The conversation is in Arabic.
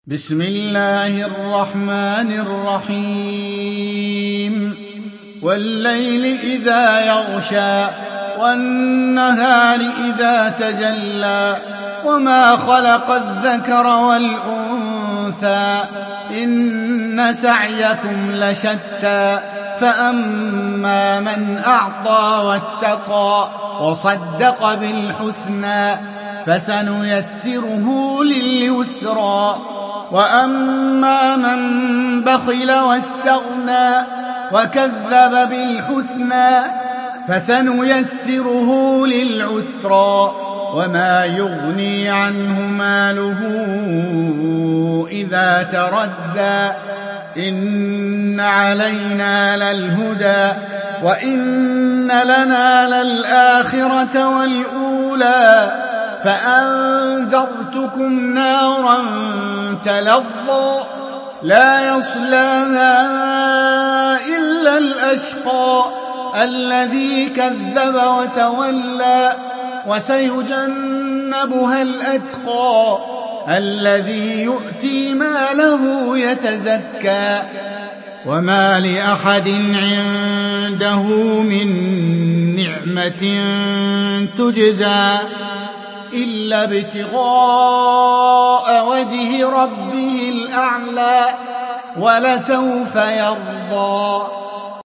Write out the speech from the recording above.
بسم الله الرحمن الرحيم والليل إذا يغشى والنهار إذا تجلى وما خلق الذكر والأنثى إن سعيكم لشتى فأما من أعطى واتقى وصدق بالحسنى فسنيسره لليسرى وأما من بخل واستغنى وكذب بالحسنى فسنيسره للعسرى وما يغني عنه ماله إذا تردى إن علينا للهدى وإن لنا للآخرة والأولى فأنذرتكم نارا تلظى لا يصلاها إلا الأشقى الذي كذب وتولى وسيجنبها الأتقى الذي يؤتي ماله يتزكى وما لأحد عنده من نعمة تجزى إلا ابتغاء وجه ربه الأعلى ولسوف يرضى.